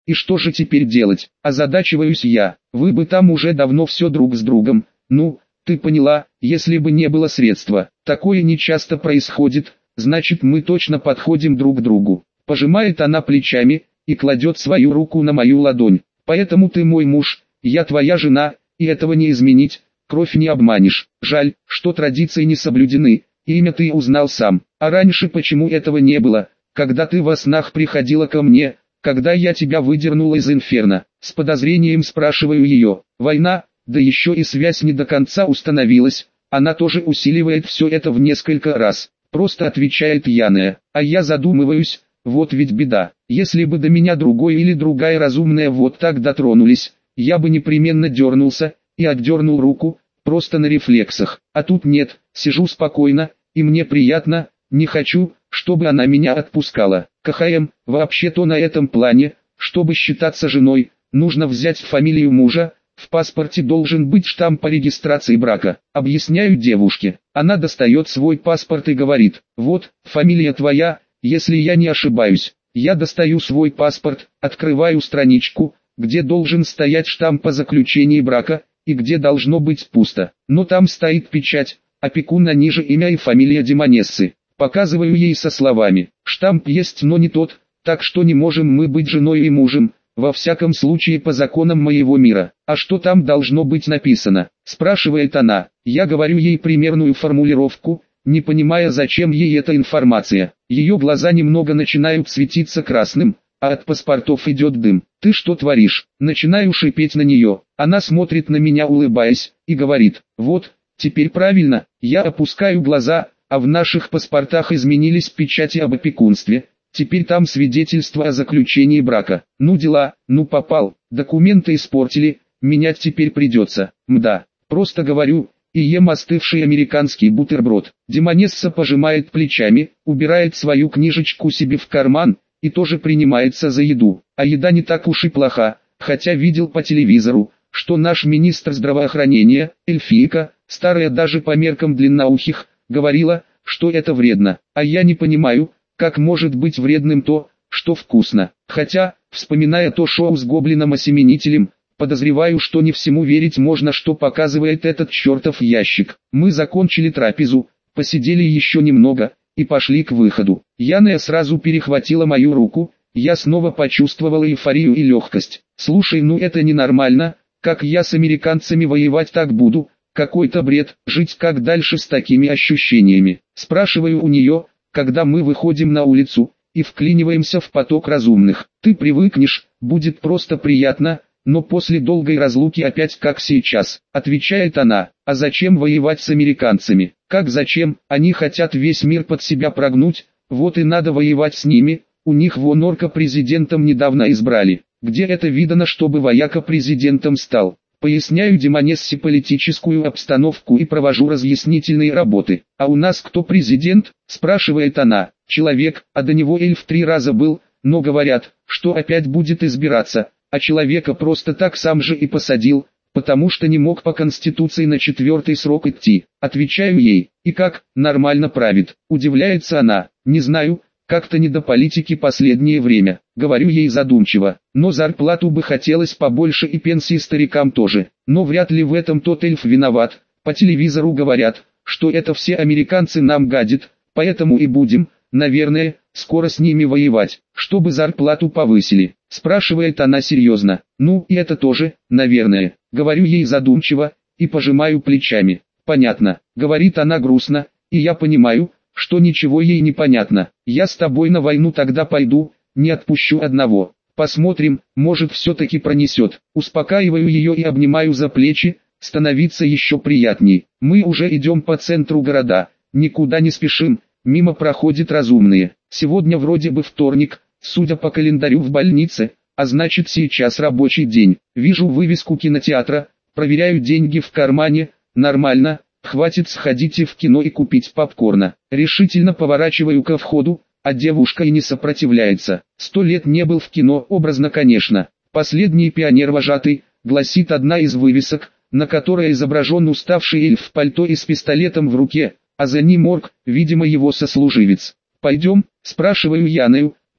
И что же теперь делать? Озадачиваюсь я. Вы бы там уже давно все друг с другом. Ну, ты поняла, если бы не было средства. Такое не часто происходит, значит мы точно подходим друг к другу. Пожимает она плечами и кладет свою руку на мою ладонь. Поэтому ты мой муж, я твоя жена, и этого не изменить, кровь не обманешь. Жаль, что традиции не соблюдены, и имя ты узнал сам. А раньше почему этого не было, когда ты во снах приходила ко мне, когда я тебя выдернула из инферно? С подозрением спрашиваю ее. Война, да еще и связь не до конца установилась, она тоже усиливает все это в несколько раз. Просто отвечает Яная, а я задумываюсь, вот ведь беда. Если бы до меня другой или другая разумная вот так дотронулись, я бы непременно дернулся и отдернул руку, просто на рефлексах. А тут нет, сижу спокойно, и мне приятно, не хочу, чтобы она меня отпускала. КХМ, вообще-то на этом плане, чтобы считаться женой, нужно взять фамилию мужа, в паспорте должен быть штамп по регистрации брака. Объясняю девушке. Она достает свой паспорт и говорит, вот, фамилия твоя, если я не ошибаюсь. Я достаю свой паспорт, открываю страничку, где должен стоять штамп по заключении брака, и где должно быть пусто. Но там стоит печать, опекуна ниже имя и фамилия Демонессы. Показываю ей со словами, штамп есть, но не тот, так что не можем мы быть женой и мужем, во всяком случае по законам моего мира. А что там должно быть написано? Спрашивает она. Я говорю ей примерную формулировку, не понимая, зачем ей эта информация. Ее глаза немного начинают светиться красным, а от паспортов идет дым. Ты что творишь? Начинаю шипеть на нее. Она смотрит на меня, улыбаясь, и говорит, вот, теперь правильно. Я опускаю глаза, а в наших паспортах изменились печати об опекунстве. Теперь там свидетельство о заключении брака. Ну дела, ну попал, документы испортили, менять теперь придется. Мда, просто говорю, и ем остывший американский бутерброд. Демонесса пожимает плечами, убирает свою книжечку себе в карман, и тоже принимается за еду. А еда не так уж и плоха, хотя видел по телевизору, что наш министр здравоохранения, эльфийка, старая даже по меркам длинноухих, говорила, что это вредно. А я не понимаю, как может быть вредным то, что вкусно. Хотя, вспоминая то шоу с гоблином-осеменителем, подозреваю, что не всему верить можно, что показывает этот чертов ящик. Мы закончили трапезу, посидели еще немного, и пошли к выходу. Яная сразу перехватила мою руку, я снова почувствовала эйфорию и легкость. Слушай, ну это ненормально, как я с американцами воевать так буду, какой-то бред, жить как дальше с такими ощущениями. Спрашиваю у нее, когда мы выходим на улицу и вклиниваемся в поток разумных. Ты привыкнешь, будет просто приятно, но после долгой разлуки опять как сейчас, отвечает она. А зачем воевать с американцами? Как зачем? Они хотят весь мир под себя прогнуть, вот и надо воевать с ними, у них вон орка президентом недавно избрали. Где это видано, чтобы вояка президентом стал? Поясняю Демонессе политическую обстановку и провожу разъяснительные работы. А у нас кто президент? Спрашивает она. Человек, а до него эльф 3 раза был, но говорят, что опять будет избираться, а человека просто так сам же и посадил, потому что не мог по конституции на 4-й срок идти. Отвечаю ей, и как, нормально правит. Удивляется она, не знаю, как-то не до политики последнее время, говорю ей задумчиво, но зарплату бы хотелось побольше и пенсии старикам тоже, но вряд ли в этом тот эльф виноват, по телевизору говорят, что это все американцы нам гадят, поэтому и будем, наверное, скоро с ними воевать, чтобы зарплату повысили, спрашивает она серьезно, ну и это тоже, наверное, говорю ей задумчиво, и пожимаю плечами, понятно, говорит она грустно, и я понимаю, что ничего ей не понятно. Я с тобой на войну тогда пойду, не отпущу одного. Посмотрим, может все-таки пронесет. Успокаиваю ее и обнимаю за плечи, становится еще приятней. Мы уже идем по центру города, никуда не спешим, мимо проходят разумные. Сегодня вроде бы вторник, судя по календарю в больнице, а значит сейчас рабочий день. Вижу вывеску кинотеатра, проверяю деньги в кармане, нормально. Хватит, сходите в кино и купить попкорна. Решительно поворачиваю ко входу, а девушка и не сопротивляется. 100 лет не был в кино, образно конечно. Последний пионер-вожатый, гласит одна из вывесок, на которой изображен уставший эльф в пальто и с пистолетом в руке, а за ним орк, видимо его сослуживец. «Пойдем?» – спрашиваю Яною,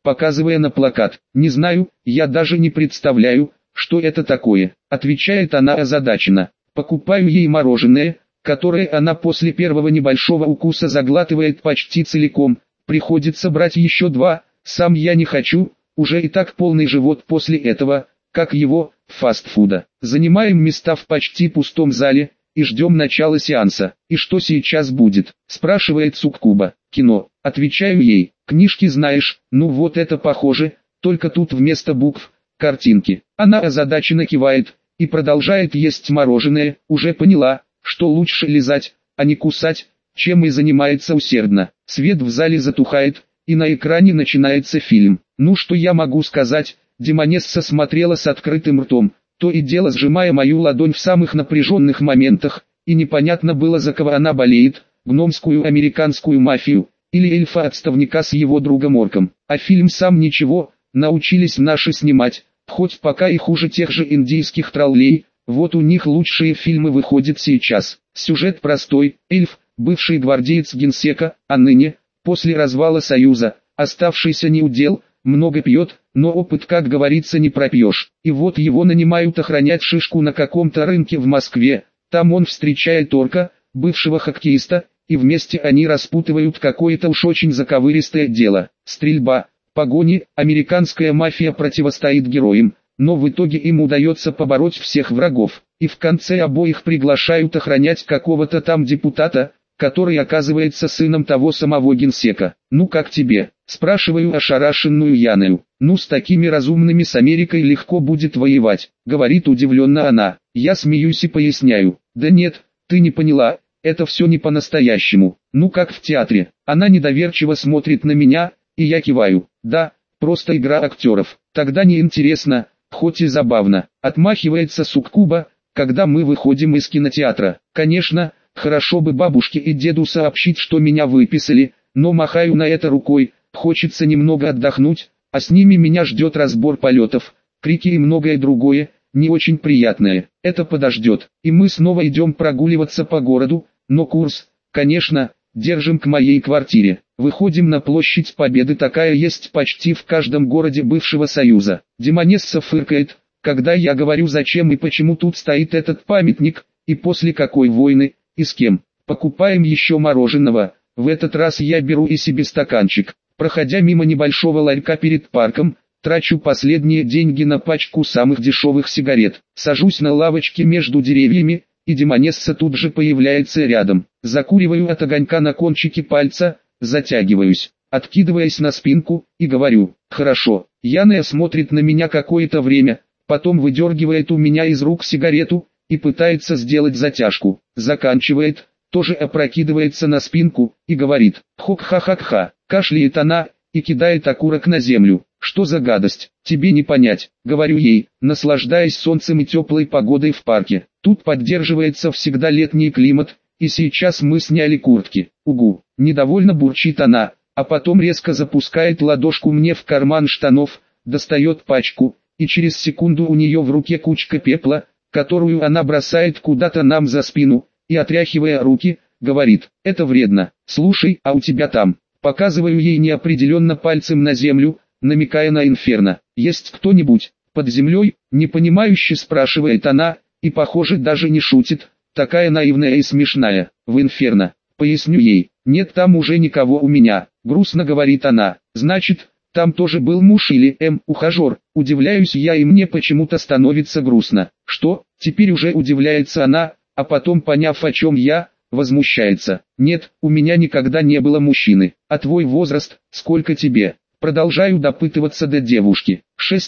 показывая на плакат. «Не знаю, я даже не представляю, что это такое», отвечает она озадаченно. Покупаю ей мороженое, которое она после первого небольшого укуса заглатывает почти целиком. Приходится брать еще 2, сам я не хочу, уже и так полный живот после этого, как его, фастфуда. Занимаем места в почти пустом зале и ждем начала сеанса. «И что сейчас будет?» – спрашивает Суккуба. «Кино», – отвечаю ей. «Книжки знаешь, ну вот это похоже, только тут вместо букв – картинки». Она озадаченно кивает и продолжает есть мороженое, уже поняла, что лучше лизать, а не кусать, чем и занимается усердно. Свет в зале затухает, и на экране начинается фильм. Ну что я могу сказать, Демонесса смотрела с открытым ртом, то и дело сжимая мою ладонь в самых напряженных моментах, и непонятно было, за кого она болеет, гномскую американскую мафию, или эльфа-отставника с его другом Орком. А фильм сам ничего, научились наши снимать, хоть пока и хуже тех же индийских троллей. Вот у них лучшие фильмы выходят сейчас. Сюжет простой: эльф, бывший гвардеец генсека, а ныне, после развала Союза, оставшийся неудел, много пьет, но опыт, как говорится, не пропьешь. И вот его нанимают охранять шишку на каком-то рынке в Москве. Там он встречает орка, бывшего хоккеиста, и вместе они распутывают какое-то уж очень заковыристое дело. Стрельба, погони, американская мафия противостоит героям, но в итоге им удается побороть всех врагов. И в конце обоих приглашают охранять какого-то там депутата, который оказывается сыном того самого генсека. «Ну как тебе?» – спрашиваю ошарашенную Яною. «Ну с такими разумными с Америкой легко будет воевать», – говорит удивленно она. Я смеюсь и поясняю. «Да нет, ты не поняла, это все не по-настоящему. Ну как в театре». Она недоверчиво смотрит на меня, и я киваю. «Да, просто игра актеров». «Тогда неинтересно, хоть и забавно», – отмахивается Суккуба, когда мы выходим из кинотеатра. «Конечно, хорошо бы бабушке и деду сообщить, что меня выписали, но махаю на это рукой, хочется немного отдохнуть, а с ними меня ждет разбор полетов, крики и многое другое, не очень приятное. Это подождет, и мы снова идем прогуливаться по городу, но курс, конечно, держим к моей квартире. Выходим на площадь Победы, такая есть почти в каждом городе бывшего Союза. Демонесса фыркает, когда я говорю, зачем и почему тут стоит этот памятник, и после какой войны, и с кем. Покупаем еще мороженого, в этот раз я беру и себе стаканчик. Проходя мимо небольшого ларька перед парком, трачу последние деньги на пачку самых дешевых сигарет. Сажусь на лавочке между деревьями, и Демонесса тут же появляется рядом. Закуриваю от огонька на кончике пальца, затягиваюсь, откидываясь на спинку, и говорю: «Хорошо». Яная смотрит на меня какое-то время, потом выдергивает у меня из рук сигарету и пытается сделать затяжку. Заканчивает, тоже опрокидывается на спинку и говорит: «Хок-ха-ха-ха». Кашляет она и кидает окурок на землю. «Что за гадость, тебе не понять», — говорю ей, наслаждаясь солнцем и теплой погодой в парке. Тут поддерживается всегда летний климат, и сейчас мы сняли куртки. «Угу», — недовольно бурчит она, а потом резко запускает ладошку мне в карман штанов, достает пачку, и через секунду у нее в руке кучка пепла, которую она бросает куда-то нам за спину, и, отряхивая руки, говорит: «Это вредно. Слушай, а у тебя там». Показываю ей неопределенно пальцем на землю, намекая на инферно. «Есть кто-нибудь под землей?» — непонимающе спрашивает она, и, похоже, даже не шутит, такая наивная и смешная. «В инферно», — поясню ей. «Нет, там уже никого у меня», — грустно говорит она. «Значит, там тоже был муж или ухажер?» Удивляюсь я, и мне почему-то становится грустно. «Что?» — теперь уже удивляется она, а потом, поняв, о чем я, возмущается. «Нет, у меня никогда не было мужчины. А твой возраст, сколько тебе?» Продолжаю допытываться до девушки.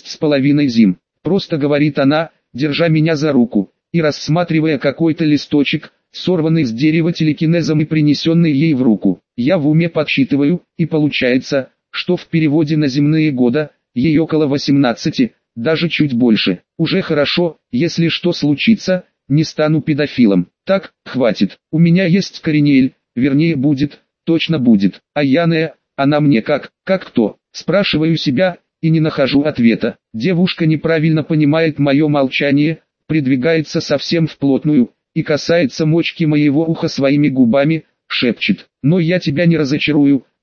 6,5 зим. Просто говорит она, держа меня за руку, и рассматривая какой-то листочек, сорванный с дерева телекинезом и принесенный ей в руку. Я в уме подсчитываю, и получается, что в переводе на земные года, ей около 18, даже чуть больше. Уже хорошо, если что случится, не стану педофилом. Так, хватит. У меня есть Коринеэль, вернее будет, точно будет. А Яная, она мне как кто? Спрашиваю себя, и не нахожу ответа. Девушка неправильно понимает мое молчание, придвигается совсем вплотную, и касается мочки моего уха своими губами, шепчет: «Но я тебя не разочарую,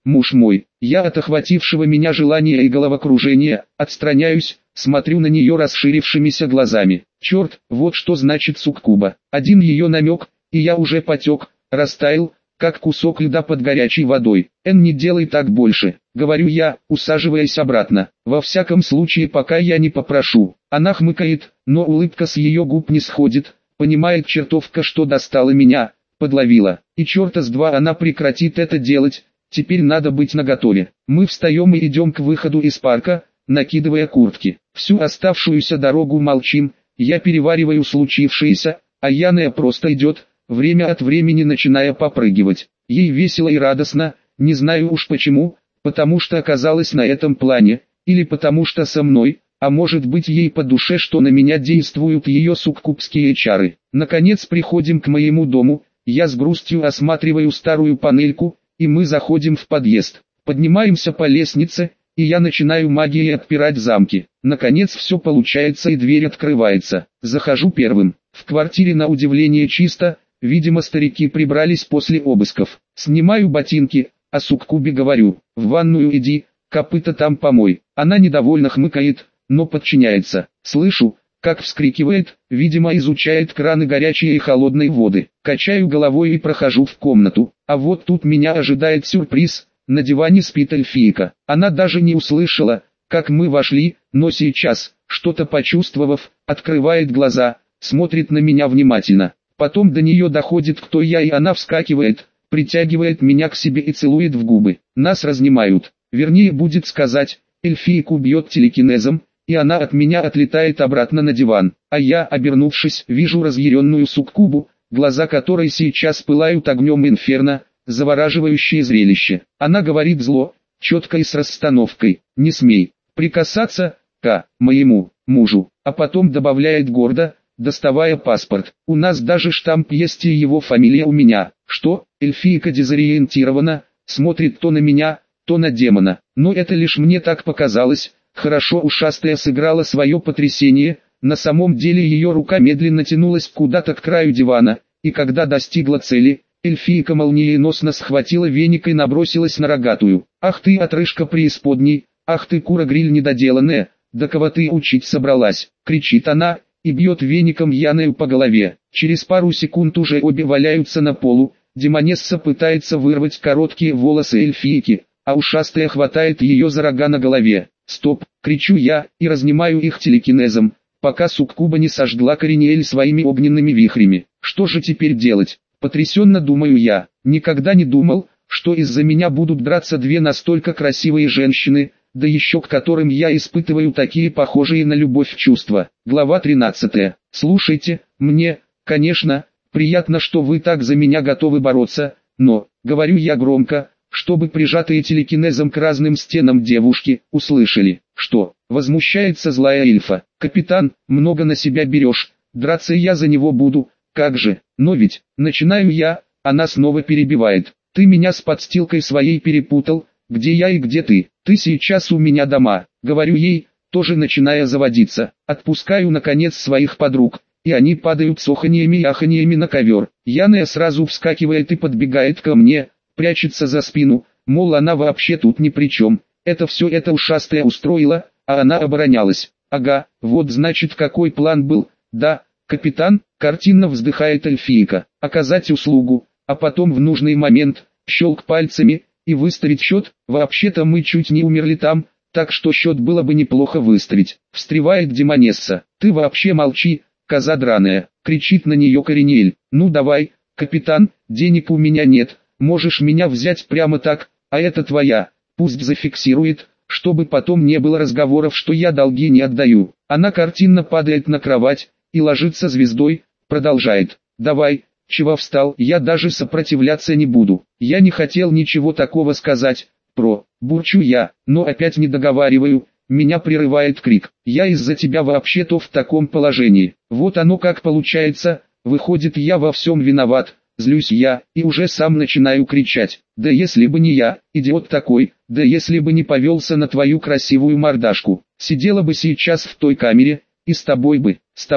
муж мой. Я от охватившего меня желания и головокружения, отстраняюсь, смотрю на нее расширившимися глазами. Черт, вот что значит суккуба. Один ее намек, и я уже потек, растаял, как кусок льда под горячей водой. Не делай так больше, говорю я, усаживаясь обратно. Во всяком случае, пока я не попрошу. Она хмыкает, но улыбка с ее губ не сходит, понимает чертовка, что достала меня, подловила. И черта с два она прекратит это делать, теперь надо быть наготове. Мы встаем и идем к выходу из парка, накидывая куртки. Всю оставшуюся дорогу молчим, я перевариваю случившееся, а Яная просто идет, время от времени начиная попрыгивать. Ей весело и радостно, не знаю уж почему, потому что оказалась на этом плане, или потому что со мной, а может быть ей по душе, что на меня действуют ее суккубские чары. Наконец приходим к моему дому, я с грустью осматриваю старую панельку, и мы заходим в подъезд. Поднимаемся по лестнице, и я начинаю магией отпирать замки. Наконец все получается и дверь открывается. Захожу первым. В квартире на удивление чисто, видимо старики прибрались после обысков. Снимаю ботинки, а суккубе говорю: в ванную иди, копыта там помой. Она недовольно хмыкает, но подчиняется. Слышу, как вскрикивает, видимо изучает краны горячей и холодной воды. Качаю головой и прохожу в комнату. А вот тут меня ожидает сюрприз. На диване спит эльфийка. Она даже не услышала, как мы вошли, но сейчас, что-то почувствовав, открывает глаза, смотрит на меня внимательно. Потом до нее доходит, кто я, и она вскакивает, притягивает меня к себе и целует в губы. Нас разнимают. Вернее будет сказать, эльфийку бьет телекинезом, и она от меня отлетает обратно на диван. А я, обернувшись, вижу разъяренную суккубу, глаза которой сейчас пылают огнем инферно. Завораживающее зрелище. Она говорит зло, четко и с расстановкой: не смей прикасаться к моему мужу, а потом добавляет гордо, доставая паспорт: у нас даже штамп есть и его фамилия у меня. Что? Эльфийка дезориентирована, смотрит то на меня, то на демона. Но это лишь мне так показалось. Хорошо ушастая сыграла свое потрясение, на самом деле ее рука медленно тянулась куда-то к краю дивана, и когда достигла цели, эльфийка молниеносно схватила веник и набросилась на рогатую. «Ах ты, отрыжка преисподней! Ах ты, кура-гриль недоделанная! Да кого ты учить собралась?» — кричит она, и бьет веником Яною по голове. Через пару секунд уже обе валяются на полу. Демонесса пытается вырвать короткие волосы эльфийки, а ушастая хватает ее за рога на голове. «Стоп!» — кричу я, и разнимаю их телекинезом, пока суккуба не сожгла Кориниэль своими огненными вихрями. Что же теперь делать? Потрясенно думаю я. Никогда не думал, что из-за меня будут драться две настолько красивые женщины, да еще к которым я испытываю такие похожие на любовь чувства. Глава 13. Слушайте, мне, конечно, приятно, что вы так за меня готовы бороться, но, говорю я громко, чтобы прижатые телекинезом к разным стенам девушки услышали. Что? Возмущается злая эльфа. Капитан, много на себя берешь, драться я за него буду. Как же, но ведь, начинаю я, она снова перебивает. Ты меня с подстилкой своей перепутал, где я и где ты? Ты сейчас у меня дома, говорю ей, тоже начиная заводиться. Отпускаю наконец своих подруг, и они падают с оханьями и аханьями на ковер. Яная сразу вскакивает и подбегает ко мне, прячется за спину, мол она вообще тут ни при чем. Это все эта ушастая устроила, а она оборонялась. Ага, вот значит какой план был, да. «Капитан», — картинно вздыхает эльфийка, — «оказать услугу, а потом в нужный момент, щелк пальцами, и выставить счет. Вообще-то мы чуть не умерли там, так что счет было бы неплохо выставить». Встревает демонесса. «Ты вообще молчи, коза драная», — кричит на нее Кориниэль. «Ну давай, капитан, денег у меня нет, можешь меня взять прямо так, а это твоя, пусть зафиксирует, чтобы потом не было разговоров, что я долги не отдаю». Она картинно падает на кровать и ложится звездой, продолжает: «Давай, чего встал, я даже сопротивляться не буду». Я не хотел ничего такого сказать, бурчу я, но опять не договариваю, меня прерывает крик: «Я из-за тебя вообще-то в таком положении». Вот оно как получается, выходит я во всем виноват, злюсь я, и уже сам начинаю кричать: «Да если бы не я, идиот такой, да если бы не повелся на твою красивую мордашку, сидела бы сейчас в той камере, и с тобой бы,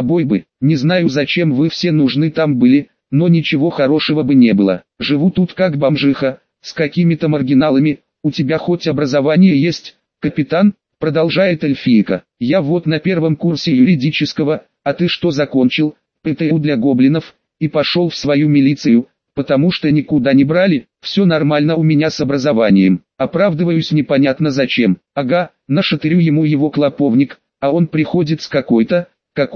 не знаю зачем вы все нужны там были, но ничего хорошего бы не было. Живу тут как бомжиха, с какими-то маргиналами, у тебя хоть образование есть, капитан? Продолжает эльфийка. Я вот на первом курсе юридического, а ты что закончил? ПТУ для гоблинов, и пошел в свою милицию, потому что никуда не брали, все нормально у меня с образованием. Оправдываюсь непонятно зачем. Ага, нашатырю ему его клоповник, а он приходит с какой-то,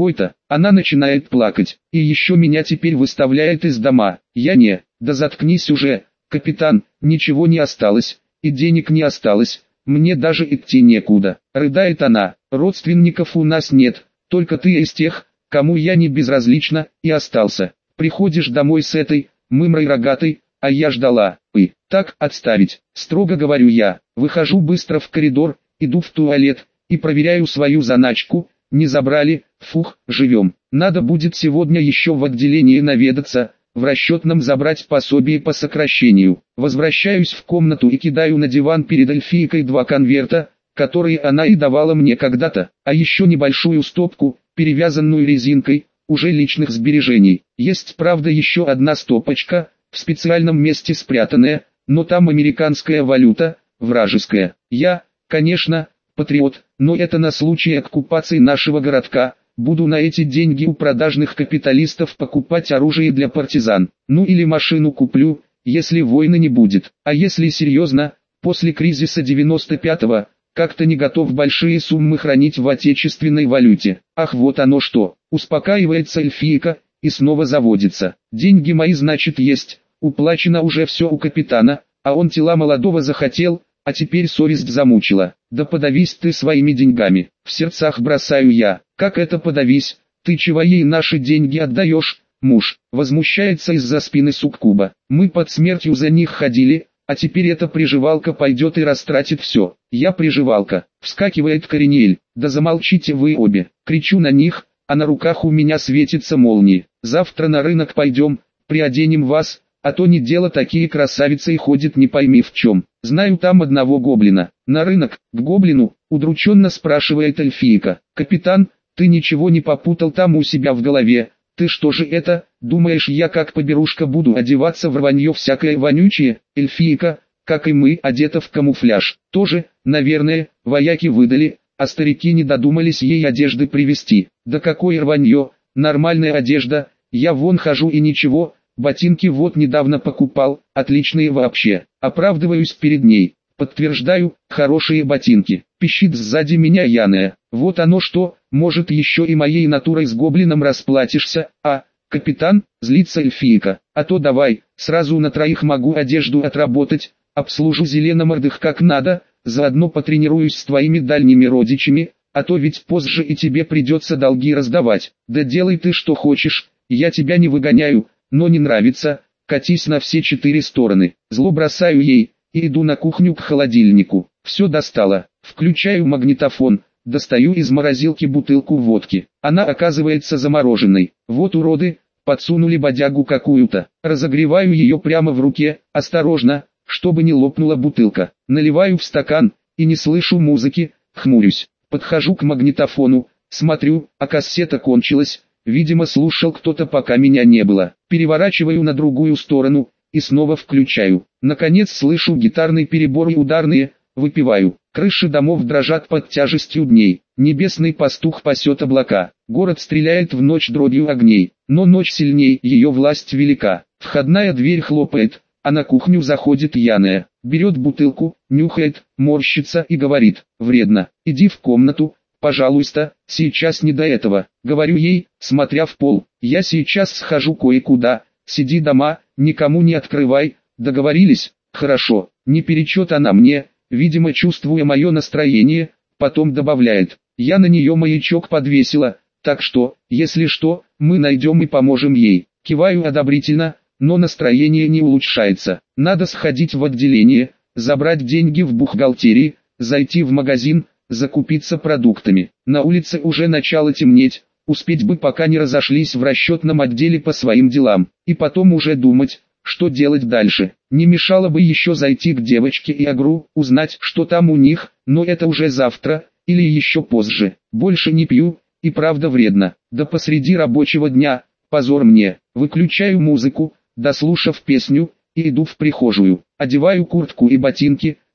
она начинает плакать, и еще меня теперь выставляет из дома. Я не, да заткнись уже, капитан, ничего не осталось, и денег не осталось, мне даже идти некуда. Рыдает она, родственников у нас нет, только ты из тех, кому я не безразлична, и остался. Приходишь домой с этой, мымрой рогатой, а я ждала, так, отставить, строго говорю я, выхожу быстро в коридор, иду в туалет, и проверяю свою заначку, не забрали, фух, живем. Надо будет сегодня еще в отделении наведаться, в расчетном забрать пособие по сокращению. Возвращаюсь в комнату и кидаю на диван перед эльфийкой 2 конверта, которые она и давала мне когда-то, а еще небольшую стопку, перевязанную резинкой, уже личных сбережений. Есть правда еще одна стопочка, в специальном месте спрятанная, но там американская валюта, вражеская. Я, конечно, патриот, но это на случай оккупации нашего городка. Буду на эти деньги у продажных капиталистов покупать оружие для партизан. Ну или машину куплю, если войны не будет. А если серьезно, после кризиса 95-го, как-то не готов большие суммы хранить в отечественной валюте. Ах, вот оно что, успокаивается эльфийка, и снова заводится. Деньги мои значит есть, уплачено уже все у капитана, а он тела молодого захотел, а теперь совесть замучила. Да подавись ты своими деньгами, в сердцах бросаю я. Как это подавись, ты чего ей наши деньги отдаешь, муж? Возмущается из-за спины суккуба. Мы под смертью за них ходили, а теперь эта приживалка пойдет и растратит все. Я приживалка, вскакивает Коренель. Да замолчите вы обе, кричу на них, а на руках у меня светятся молнии. Завтра на рынок пойдем, приоденем вас, а то не дело такие красавицы и ходят не пойми в чем. Знаю там одного гоблина. На рынок, к гоблину, удрученно спрашивает эльфийка. Капитан, ты ничего не попутал там у себя в голове? Ты что же это, думаешь, я как поберушка буду одеваться в рванье всякое вонючее? Эльфийка, как и мы, одета в камуфляж. Тоже, наверное, вояки выдали, а старики не додумались ей одежды привезти. Да какое рванье, нормальная одежда, я вон хожу и ничего, ботинки вот недавно покупал, отличные вообще. Оправдываюсь перед ней, подтверждаю, хорошие ботинки. Пищит сзади меня Яная. Вот оно что, может еще и моей натурой с гоблином расплатишься, а, капитан, злится эльфийка, а то давай, сразу на 3 могу одежду отработать, обслужу зеленомордых как надо, заодно потренируюсь с твоими дальними родичами, а то ведь позже и тебе придется долги раздавать. Да делай ты что хочешь, я тебя не выгоняю, но не нравится, катись на все 4 стороны. Зло бросаю ей, и иду на кухню к холодильнику. Все достала, включаю магнитофон, достаю из морозилки бутылку водки. Она оказывается замороженной. Вот уроды, подсунули бодягу какую-то. Разогреваю ее прямо в руке, осторожно, чтобы не лопнула бутылка. Наливаю в стакан, и не слышу музыки, хмурюсь. Подхожу к магнитофону, смотрю, а кассета кончилась. Видимо, слушал кто-то, пока меня не было. Переворачиваю на другую сторону, и снова включаю. Наконец слышу гитарный перебор и ударные, выпиваю. Крыши домов дрожат под тяжестью дней. Небесный пастух пасет облака. Город стреляет в ночь дробью огней. Но ночь сильней, ее власть велика. Входная дверь хлопает, а на кухню заходит Яная. Берет бутылку, нюхает, морщится и говорит: вредно, иди в комнату, пожалуйста, сейчас не до этого. Говорю ей, смотря в пол, я сейчас схожу кое-куда, сиди дома, никому не открывай. Договорились? Хорошо. Не перечет она мне, видимо чувствуя мое настроение, потом добавляет: я на нее маячок подвесила, так что, если что, мы найдем и поможем ей. Киваю одобрительно, но настроение не улучшается. Надо сходить в отделение, забрать деньги в бухгалтерии, зайти в магазин, закупиться продуктами. На улице уже начало темнеть, успеть бы пока не разошлись в расчетном отделе по своим делам, и потом уже думать, что делать дальше. Не мешало бы еще зайти к девочке и Агру, узнать, что там у них, но это уже завтра, или еще позже. Больше не пью, и правда вредно. Да посреди рабочего дня, позор мне. Выключаю музыку, дослушав песню, и иду в прихожую. Одеваю куртку и ботинки,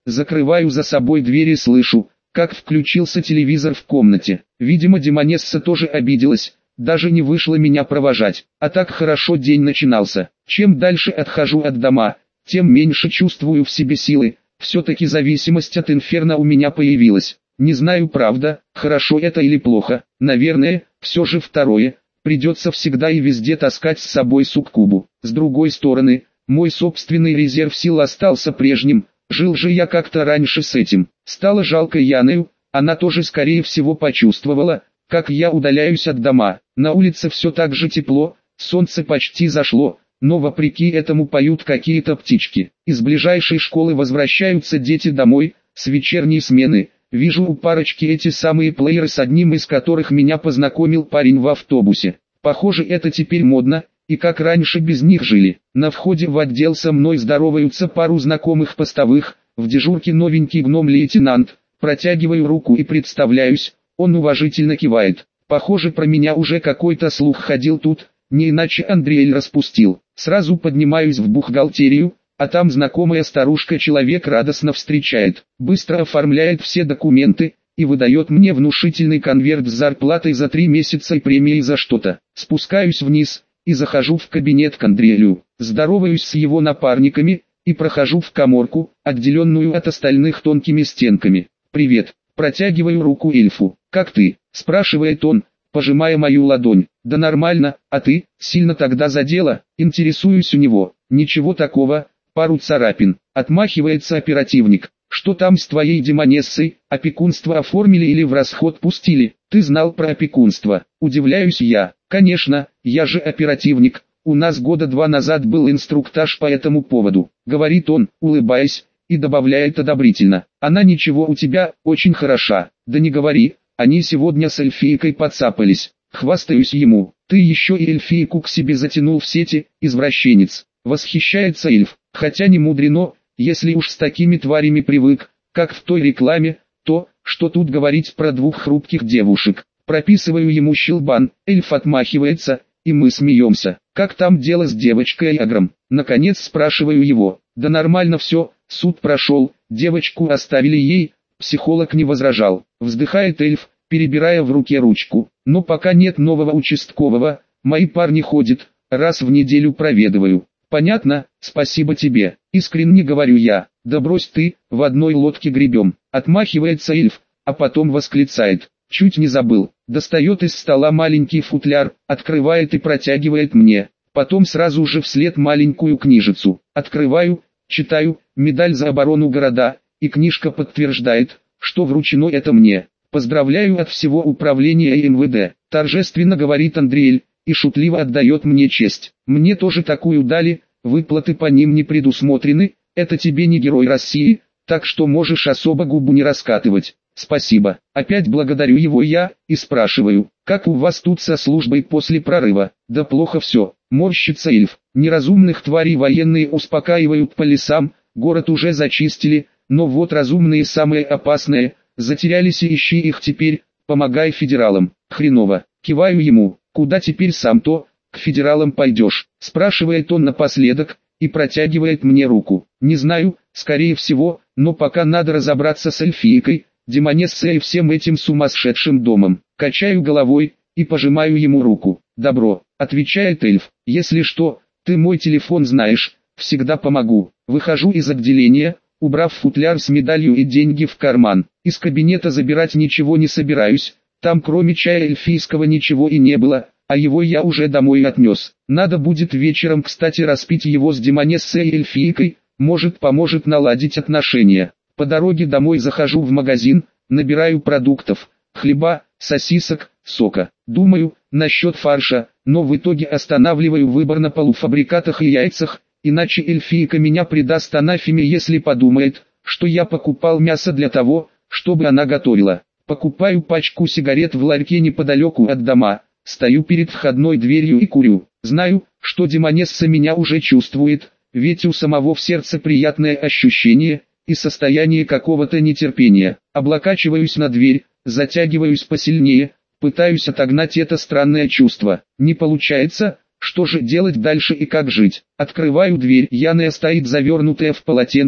закрываю за собой дверь и слышу, как включился телевизор в комнате. Видимо, Демонесса тоже обиделась, даже не вышла меня провожать. А так хорошо день начинался. Чем дальше отхожу от дома, тем меньше чувствую в себе силы. Все-таки зависимость от инферно у меня появилась. Не знаю, правда, хорошо это или плохо. Наверное, все же второе. Придется всегда и везде таскать с собой суккубу. С другой стороны, мой собственный резерв сил остался прежним. Жил же я как-то раньше с этим. Стало жалко Яною, она тоже скорее всего почувствовала, как я удаляюсь от дома. На улице все так же тепло, солнце почти зашло, но вопреки этому поют какие-то птички. Из ближайшей школы возвращаются дети домой, с вечерней смены. Вижу у парочки эти самые плееры, с одним из которых меня познакомил парень в автобусе. Похоже, это теперь модно, и как раньше без них жили. На входе в отдел со мной здороваются пару знакомых постовых, в дежурке новенький гном-лейтенант. Протягиваю руку и представляюсь, он уважительно кивает. Похоже, про меня уже какой-то слух ходил тут, не иначе Андреэль распустил. Сразу поднимаюсь в бухгалтерию, а там знакомая старушка-человек радостно встречает, быстро оформляет все документы и выдает мне внушительный конверт с зарплатой за 3 месяца и премией за что-то. Спускаюсь вниз и захожу в кабинет к Андреэлю, здороваюсь с его напарниками и прохожу в каморку, отделенную от остальных тонкими стенками. «Привет», протягиваю руку эльфу. «Как ты?» – спрашивает он, пожимая мою ладонь. «Да нормально, а ты, сильно тогда задело?» Интересуюсь у него. «Ничего такого, пару царапин», отмахивается оперативник. «Что там с твоей демонессой, опекунство оформили или в расход пустили?» «Ты знал про опекунство?» Удивляюсь я. «Конечно, я же оперативник, у нас года 2 назад был инструктаж по этому поводу», говорит он, улыбаясь, и добавляет одобрительно. «Она ничего у тебя, очень хороша». «Да не говори, они сегодня с эльфийкой подцапались». Хвастаюсь ему. «Ты еще и эльфийку к себе затянул в сети, извращенец». Восхищается эльф. Хотя не мудрено, если уж с такими тварями привык, как в той рекламе, то, что тут говорить про 2 хрупких девушек. Прописываю ему щелбан, эльф отмахивается, и мы смеемся. «Как там дело с девочкой Агром?» Наконец спрашиваю его. «Да нормально все, суд прошел, девочку оставили ей, психолог не возражал». Вздыхает эльф, перебирая в руке ручку. «Но пока нет нового участкового, мои парни ходят, раз в неделю проведываю». «Понятно, спасибо тебе», искренне говорю я. «Да брось ты, в одной лодке гребем», отмахивается эльф, а потом восклицает. «Чуть не забыл». Достает из стола маленький футляр, открывает и протягивает мне. Потом сразу же вслед маленькую книжицу. Открываю, читаю, медаль за оборону города, и книжка подтверждает, что вручено это мне. «Поздравляю от всего управления МВД», торжественно говорит Андреэль, и шутливо отдает мне честь. «Мне тоже такую дали, выплаты по ним не предусмотрены, это тебе не герой России, так что можешь особо губу не раскатывать». «Спасибо». Опять благодарю его я, и спрашиваю, «Как у вас тут со службой после прорыва?» «Да плохо все», морщится эльф. «Неразумных тварей военные успокаивают по лесам, город уже зачистили, но вот разумные самые опасные, затерялись и ищи их теперь, помогай федералам». «Хреново». Киваю ему. «Куда теперь сам-то, к федералам пойдешь?» Спрашивает он напоследок, и протягивает мне руку. «Не знаю, скорее всего, но пока надо разобраться с эльфийкой, демонессой и всем этим сумасшедшим домом». Качаю головой, и пожимаю ему руку. «Добро», отвечает эльф. «Если что, ты мой телефон знаешь, всегда помогу». Выхожу из отделения, убрав футляр с медалью и деньги в карман. Из кабинета забирать ничего не собираюсь, там кроме чая эльфийского ничего и не было, а его я уже домой отнес. Надо будет вечером, кстати, распить его с демонессой и эльфийкой, может поможет наладить отношения. По дороге домой захожу в магазин, набираю продуктов, хлеба, сосисок, сока. Думаю, насчет фарша, но в итоге останавливаю выбор на полуфабрикатах и яйцах, иначе эльфийка меня предаст анафеме, если подумает, что я покупал мясо для того, чтобы она готовила. Покупаю пачку сигарет в ларьке неподалеку от дома, стою перед входной дверью и курю. Знаю, что демонесса меня уже чувствует, ведь у самого в сердце приятное ощущение и состояние какого-то нетерпения. Облокачиваюсь на дверь, затягиваюсь посильнее, пытаюсь отогнать это странное чувство. Не получается, что же делать дальше и как жить? Открываю дверь, Яная стоит завернутая в полотенце,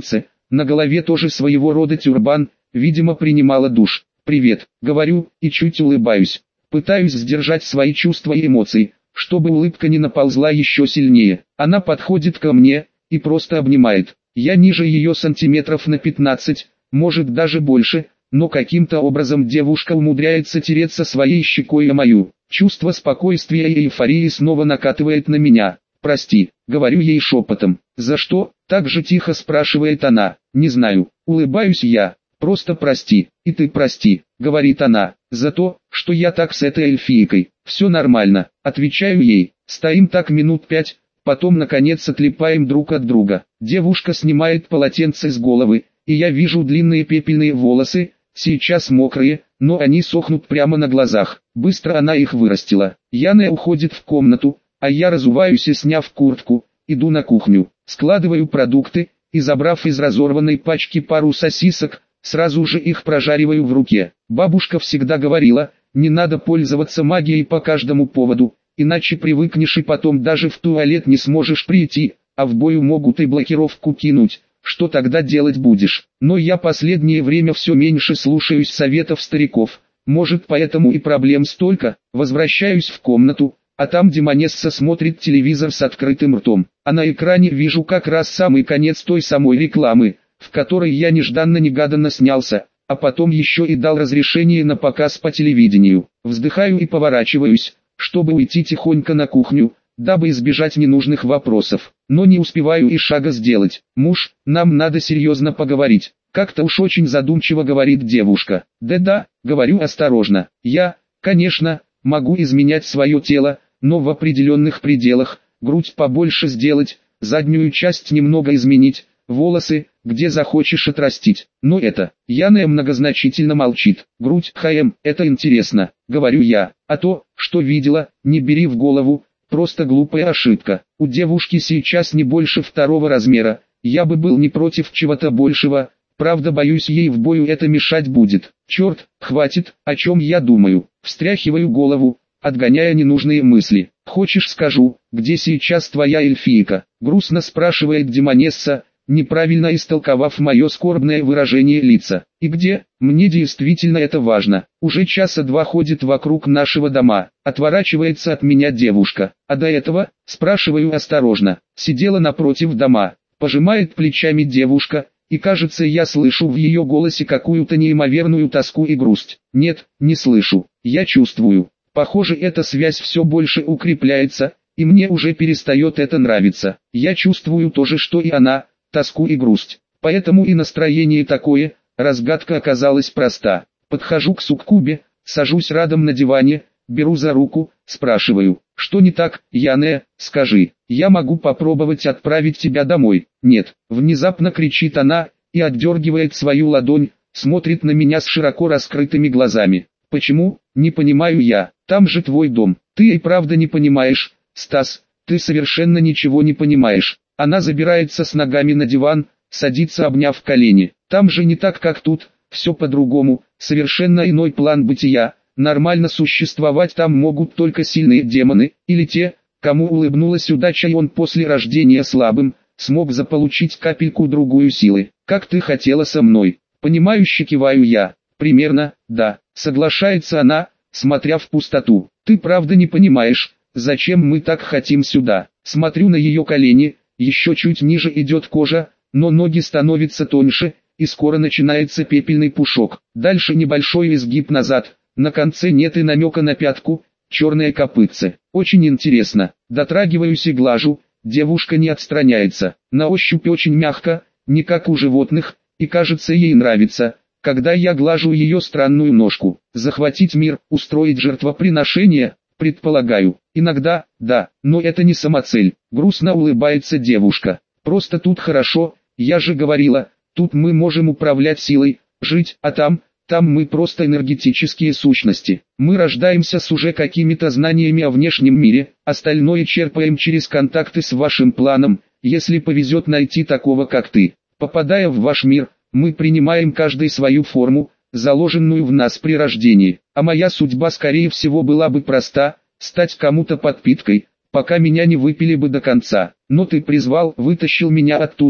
на голове тоже своего рода тюрбан, видимо принимала душ. «Привет», говорю, и чуть улыбаюсь. Пытаюсь сдержать свои чувства и эмоции, чтобы улыбка не наползла еще сильнее. Она подходит ко мне и просто обнимает. Я ниже ее сантиметров на 15, может даже больше, но каким-то образом девушка умудряется тереться своей щекой о мою. Чувство спокойствия и эйфории снова накатывает на меня. «Прости», говорю ей шепотом. «За что?» Так же тихо спрашивает она. «Не знаю». Улыбаюсь я. «Просто прости». «И ты прости», говорит она. «За то, что я так с этой эльфийкой». «Все нормально», отвечаю ей. Стоим так минут 5, потом наконец отлипаем друг от друга. Девушка снимает полотенце с головы, и я вижу длинные пепельные волосы, сейчас мокрые, но они сохнут прямо на глазах. Быстро она их вырастила. Яна уходит в комнату, а я разуваюсь и, сняв куртку, иду на кухню. Складываю продукты, и забрав из разорванной пачки пару сосисок, сразу же их прожариваю в руке. Бабушка всегда говорила, не надо пользоваться магией по каждому поводу, иначе привыкнешь и потом даже в туалет не сможешь прийти, а в бою могут и блокировку кинуть. Что тогда делать будешь? Но я последнее время все меньше слушаюсь советов стариков, может поэтому и проблем столько. Возвращаюсь в комнату, а там Демонесса смотрит телевизор с открытым ртом, а на экране вижу как раз самый конец той самой рекламы, в которой я нежданно-негаданно снялся, а потом еще и дал разрешение на показ по телевидению. Вздыхаю и поворачиваюсь, чтобы уйти тихонько на кухню, дабы избежать ненужных вопросов, но не успеваю и шага сделать. «Муж, нам надо серьезно поговорить», как-то уж очень задумчиво говорит девушка. «Да-да», говорю осторожно, «я, конечно, могу изменять свое тело, но в определенных пределах, грудь побольше сделать, заднюю часть немного изменить, волосы, где захочешь отрастить, но это». Яна многозначительно молчит. «Грудь, это интересно», говорю я, «а то, что видела, не бери в голову, просто глупая ошибка. У девушки сейчас не больше 2 размера, я бы был не против чего-то большего, правда боюсь ей в бою это мешать будет». «Черт, хватит, о чем я думаю?» Встряхиваю голову, отгоняя ненужные мысли. «Хочешь скажу, где сейчас твоя эльфийка?» Грустно спрашивает Демонесса, неправильно истолковав мое скорбное выражение лица. «И где? Мне действительно это важно. Уже часа 2 ходит вокруг нашего дома». Отворачивается от меня девушка. «А до этого?» Спрашиваю осторожно. «Сидела напротив дома». Пожимает плечами девушка, и кажется я слышу в ее голосе какую-то неимоверную тоску и грусть. «Нет, не слышу. Я чувствую. Похоже, эта связь все больше укрепляется, и мне уже перестает это нравиться. Я чувствую то же, что и она, тоску и грусть. Поэтому и настроение такое». Разгадка оказалась проста. Подхожу к суккубе, сажусь рядом на диване, беру за руку, спрашиваю: «Что не так, Яне, скажи, я могу попробовать отправить тебя домой?» «Нет», внезапно кричит она, и отдергивает свою ладонь, смотрит на меня с широко раскрытыми глазами. «Почему?» Не понимаю я. «Там же твой дом». «Ты и правда не понимаешь, Стас, ты совершенно ничего не понимаешь». Она забирается с ногами на диван, садится, обняв колени. «Там же не так, как тут, все по-другому, совершенно иной план бытия. Нормально существовать там могут только сильные демоны, или те, кому улыбнулась удача и он после рождения слабым, смог заполучить капельку-другую силы. Как ты хотела со мной». Понимающе киваю я. «Примерно, да», соглашается она, смотря в пустоту. «Ты правда не понимаешь, зачем мы так хотим сюда?» Смотрю на ее колени, еще чуть ниже идет кожа, но ноги становятся тоньше, и скоро начинается пепельный пушок. Дальше небольшой изгиб назад, на конце нет и намека на пятку, черное копытце. Очень интересно. Дотрагиваюсь и глажу, девушка не отстраняется. На ощупь очень мягко, не как у животных, и кажется ей нравится, когда я глажу ее странную ножку. Захватить мир, устроить жертвоприношение, предполагаю. Иногда, да, но это не самоцель. Грустно улыбается девушка. Просто тут хорошо, я же говорила, тут мы можем управлять силой, жить, а там мы просто энергетические сущности. Мы рождаемся с уже какими-то знаниями о внешнем мире, остальное черпаем через контакты с вашим планом, если повезет найти такого как ты. Попадая в ваш мир, мы принимаем каждый свою форму, заложенную в нас при рождении. А моя судьба скорее всего была бы проста, стать кому-то подпиткой, пока меня не выпили бы до конца. Но ты призвал, вытащил меня оттуда,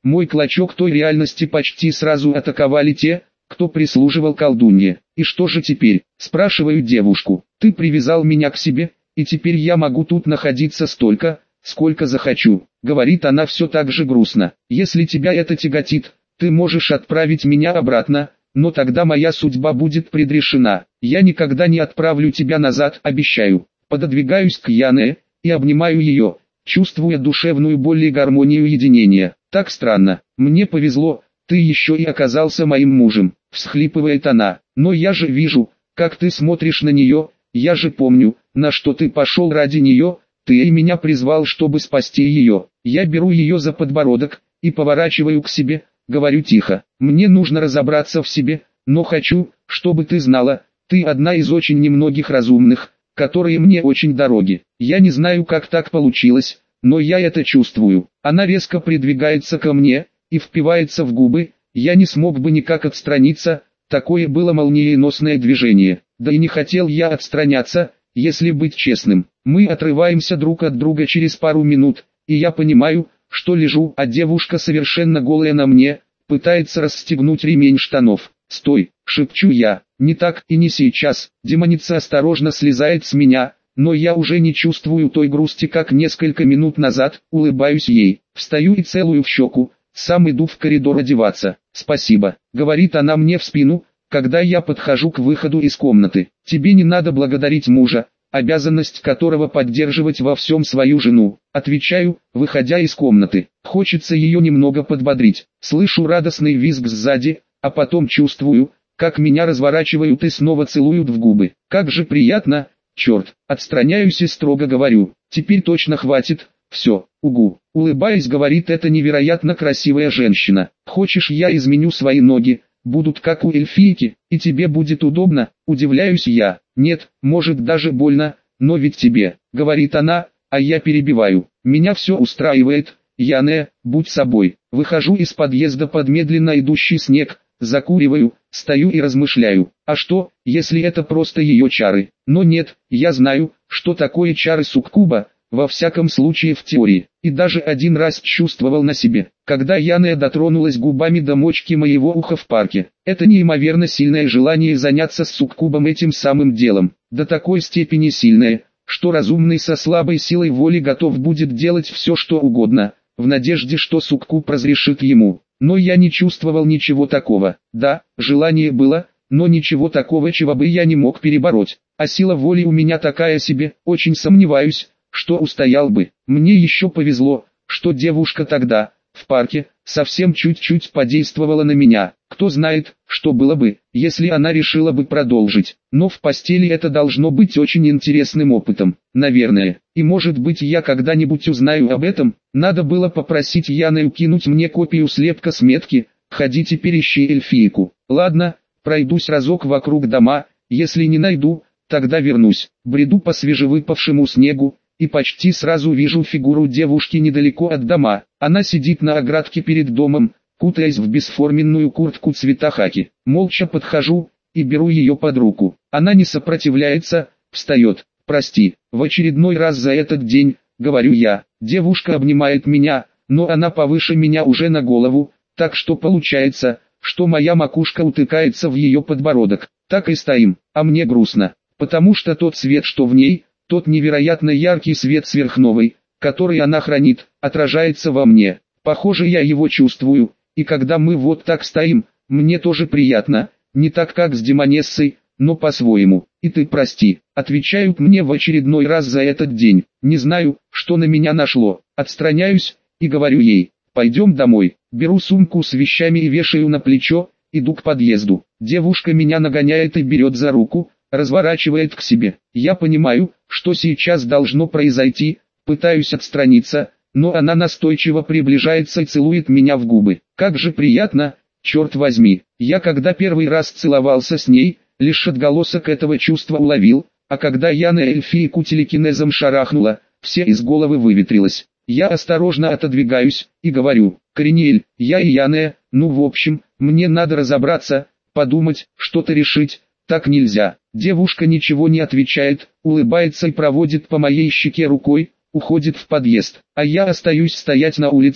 Мой клочок той реальности почти сразу атаковали те, кто прислуживал колдунье. «И что же теперь?» – спрашиваю девушку. «Ты привязал меня к себе, и теперь я могу тут находиться столько, сколько захочу», – говорит она все так же грустно. «Если тебя это тяготит, ты можешь отправить меня обратно, но тогда моя судьба будет предрешена. Я никогда не отправлю тебя назад, обещаю». Пододвигаюсь к Яне и обнимаю ее, чувствуя душевную боль и гармонию единения. «Так странно, мне повезло, ты еще и оказался моим мужем», — всхлипывает она. «Но я же вижу, как ты смотришь на нее, я же помню, на что ты пошел ради нее, ты и меня призвал, чтобы спасти ее». Я беру ее за подбородок и поворачиваю к себе, говорю тихо. «Мне нужно разобраться в себе, но хочу, чтобы ты знала, ты одна из очень немногих разумных, которые мне очень дороги. Я не знаю, как так получилось, но я это чувствую». Она резко придвигается ко мне и впивается в губы. Я не смог бы никак отстраниться, такое было молниеносное движение. Да и не хотел я отстраняться, если быть честным. Мы отрываемся друг от друга через пару минут, и я понимаю, что лежу, а девушка совершенно голая на мне, пытается расстегнуть ремень штанов. «Стой!» — шепчу я. «Не так и не сейчас». Демоница осторожно слезает с меня, но я уже не чувствую той грусти, как несколько минут назад. Улыбаюсь ей, встаю и целую в щеку, сам иду в коридор одеваться. «Спасибо», — говорит она мне в спину, когда я подхожу к выходу из комнаты. «Тебе не надо благодарить мужа, обязанность которого поддерживать во всем свою жену», — отвечаю, выходя из комнаты. Хочется ее немного подбодрить. Слышу радостный визг сзади, а потом чувствую, как меня разворачивают и снова целуют в губы. Как же приятно, черт. Отстраняюсь и строго говорю: «Теперь точно хватит, все, угу». Улыбаясь, говорит эта невероятно красивая женщина. «Хочешь, я изменю свои ноги, будут как у эльфийки, и тебе будет удобно?» Удивляюсь я. «Нет, может даже больно, но ведь тебе», — говорит она, а я перебиваю. «Меня все устраивает, Яне, будь собой». Выхожу из подъезда под медленно идущий снег, закуриваю, стою и размышляю. А что, если это просто ее чары? Но нет, я знаю, что такое чары суккуба, во всяком случае в теории. И даже один раз чувствовал на себе, когда Яна дотронулась губами до мочки моего уха в парке. Это неимоверно сильное желание заняться с суккубом этим самым делом. До такой степени сильное, что разумный со слабой силой воли готов будет делать все, что угодно, в надежде, что суккуб разрешит ему. Но я не чувствовал ничего такого. Да, желание было, но ничего такого, чего бы я не мог перебороть. А сила воли у меня такая себе, очень сомневаюсь, что устоял бы. Мне еще повезло, что девушка тогда, в парке, совсем чуть-чуть подействовала на меня. Кто знает, что было бы, если она решила бы продолжить. Но в постели это должно быть очень интересным опытом, наверное. И может быть я когда-нибудь узнаю об этом. Надо было попросить Яну кинуть мне копию слепка с метки: «Ходи теперь ищи эльфийку». Ладно, пройдусь разок вокруг дома, если не найду, тогда вернусь. Бреду по свежевыпавшему снегу, и почти сразу вижу фигуру девушки недалеко от дома. Она сидит на оградке перед домом, кутаясь в бесформенную куртку цвета хаки. Молча подхожу и беру ее под руку. Она не сопротивляется, встает. «Прости, в очередной раз за этот день», — говорю я. Девушка обнимает меня, но она повыше меня уже на голову, так что получается, что моя макушка утыкается в ее подбородок. Так и стоим, а мне грустно, потому что тот свет, что в ней, тот невероятно яркий свет сверхновой, который она хранит, отражается во мне. Похоже, я его чувствую, и когда мы вот так стоим, мне тоже приятно, не так как с демонессой, но по-своему. «И ты прости», — отвечают мне в очередной раз за этот день. Не знаю, что на меня нашло. Отстраняюсь и говорю ей: «Пойдем домой». Беру сумку с вещами и вешаю на плечо, иду к подъезду. Девушка меня нагоняет и берет за руку, разворачивает к себе. Я понимаю, что сейчас должно произойти, пытаюсь отстраниться, но она настойчиво приближается и целует меня в губы. Как же приятно, черт возьми. Я когда первый раз целовался с ней, лишь отголосок этого чувства уловил, а когда я на эльфийку телекинезом шарахнула, все из головы выветрилось. Я осторожно отодвигаюсь и говорю: «Кориниэль, я и Яне, ну в общем, мне надо разобраться, подумать, что-то решить, так нельзя». Девушка ничего не отвечает, улыбается и проводит по моей щеке рукой, уходит в подъезд, а я остаюсь стоять на улице,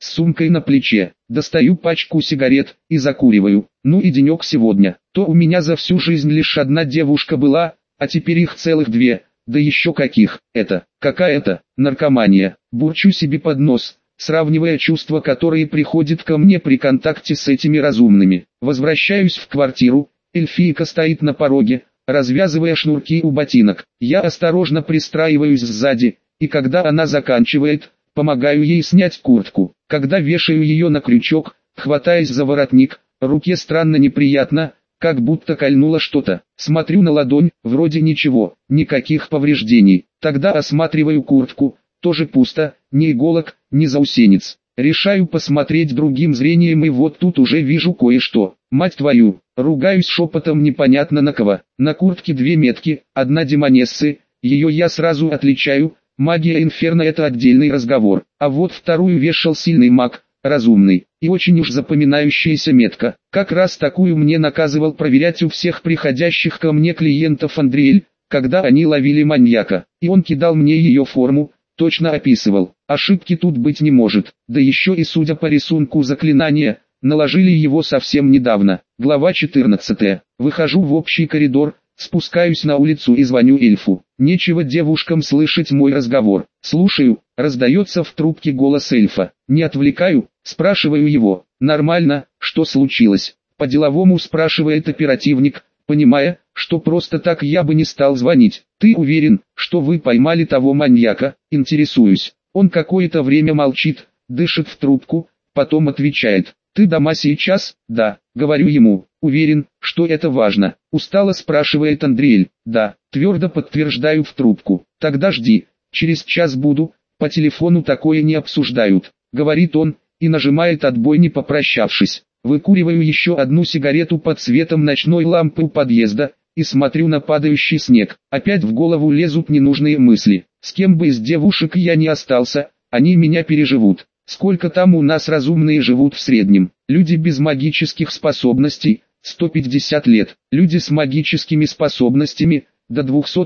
с сумкой на плече. Достаю пачку сигарет и закуриваю. Ну и денек сегодня. То у меня за всю жизнь лишь одна девушка была, а теперь их целых две. Да еще каких. Это, какая-то, наркомания. Бурчу себе под нос, сравнивая чувства, которые приходят ко мне при контакте с этими разумными. Возвращаюсь в квартиру. Эльфийка стоит на пороге, развязывая шнурки у ботинок. Я осторожно пристраиваюсь сзади, и когда она заканчивает, помогаю ей снять куртку. Когда вешаю ее на крючок, хватаясь за воротник, руке странно неприятно, как будто кольнуло что-то. Смотрю на ладонь, вроде ничего, никаких повреждений. Тогда осматриваю куртку, тоже пусто, ни иголок, ни заусенец. Решаю посмотреть другим зрением, и вот тут уже вижу кое-что. Мать твою, ругаюсь шепотом непонятно на кого. На куртке две метки, одна демонессы, ее я сразу отличаю. Магия Инферно — это отдельный разговор, а вот вторую вешал сильный маг, разумный, и очень уж запоминающаяся метка. Как раз такую мне наказывал проверять у всех приходящих ко мне клиентов Андриэль, когда они ловили маньяка, и он кидал мне ее форму, точно описывал. Ошибки тут быть не может, да еще и судя по рисунку заклинания, наложили его совсем недавно. Глава 14. Выхожу в общий коридор, спускаюсь на улицу и звоню эльфу. Нечего девушкам слышать мой разговор. Слушаю, раздается в трубке голос эльфа. Не отвлекаю, спрашиваю его. Нормально, что случилось? По-деловому спрашивает оперативник, понимая, что просто так я бы не стал звонить. Ты уверен, что вы поймали того маньяка? Интересуюсь. Он какое-то время молчит, дышит в трубку, потом отвечает. Ты дома сейчас? Да, говорю ему. Уверен, что это важно. Устало спрашивает Андриэль. Да, твердо подтверждаю в трубку. Тогда жди, через час буду. По телефону такое не обсуждают, говорит он, и нажимает отбой, не попрощавшись. Выкуриваю еще одну сигарету под светом ночной лампы у подъезда, и смотрю на падающий снег. Опять в голову лезут ненужные мысли. С кем бы из девушек я не остался, они меня переживут. Сколько там у нас разумные живут в среднем? Люди без магических способностей – 150 лет. Люди с магическими способностями – до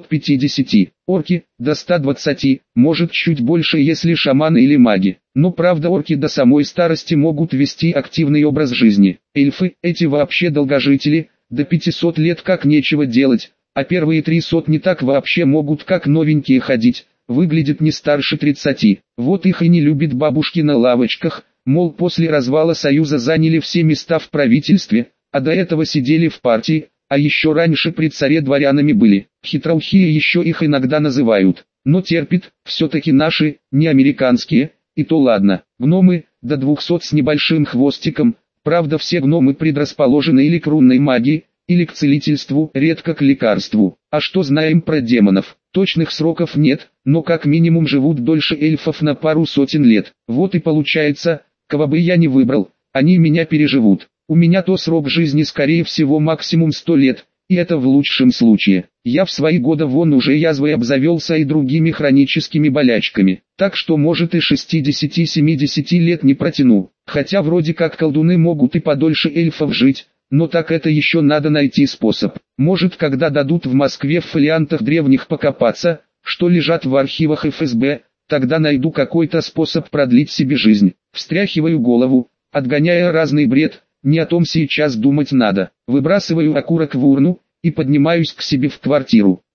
250. Орки – до 120, может чуть больше, если шаманы или маги. Но правда, орки до самой старости могут вести активный образ жизни. Эльфы – эти вообще долгожители, до 500 лет как нечего делать, а первые 300 так вообще могут как новенькие ходить. Выглядит не старше 30. Вот их и не любит бабушки на лавочках, мол, после развала Союза заняли все места в правительстве, а до этого сидели в партии, а еще раньше при царе дворянами были. Хитроухие еще их иногда называют, но терпит, все-таки наши, не американские, и то ладно. Гномы, до 200 с небольшим хвостиком, правда все гномы предрасположены или к рунной магии, или к целительству, редко к лекарству. А что знаем про демонов? Точных сроков нет, но как минимум живут дольше эльфов на пару сотен лет. Вот и получается, кого бы я ни выбрал, они меня переживут. У меня то срок жизни скорее всего максимум 100 лет, и это в лучшем случае. Я в свои годы вон уже язвой обзавелся и другими хроническими болячками, так что может и 60-70 лет не протяну. Хотя вроде как колдуны могут и подольше эльфов жить. Но так это еще надо найти способ. Может, когда дадут в Москве в фолиантах древних покопаться, что лежат в архивах ФСБ, тогда найду какой-то способ продлить себе жизнь. Встряхиваю голову, отгоняя разный бред, не о том сейчас думать надо. Выбрасываю окурок в урну и поднимаюсь к себе в квартиру.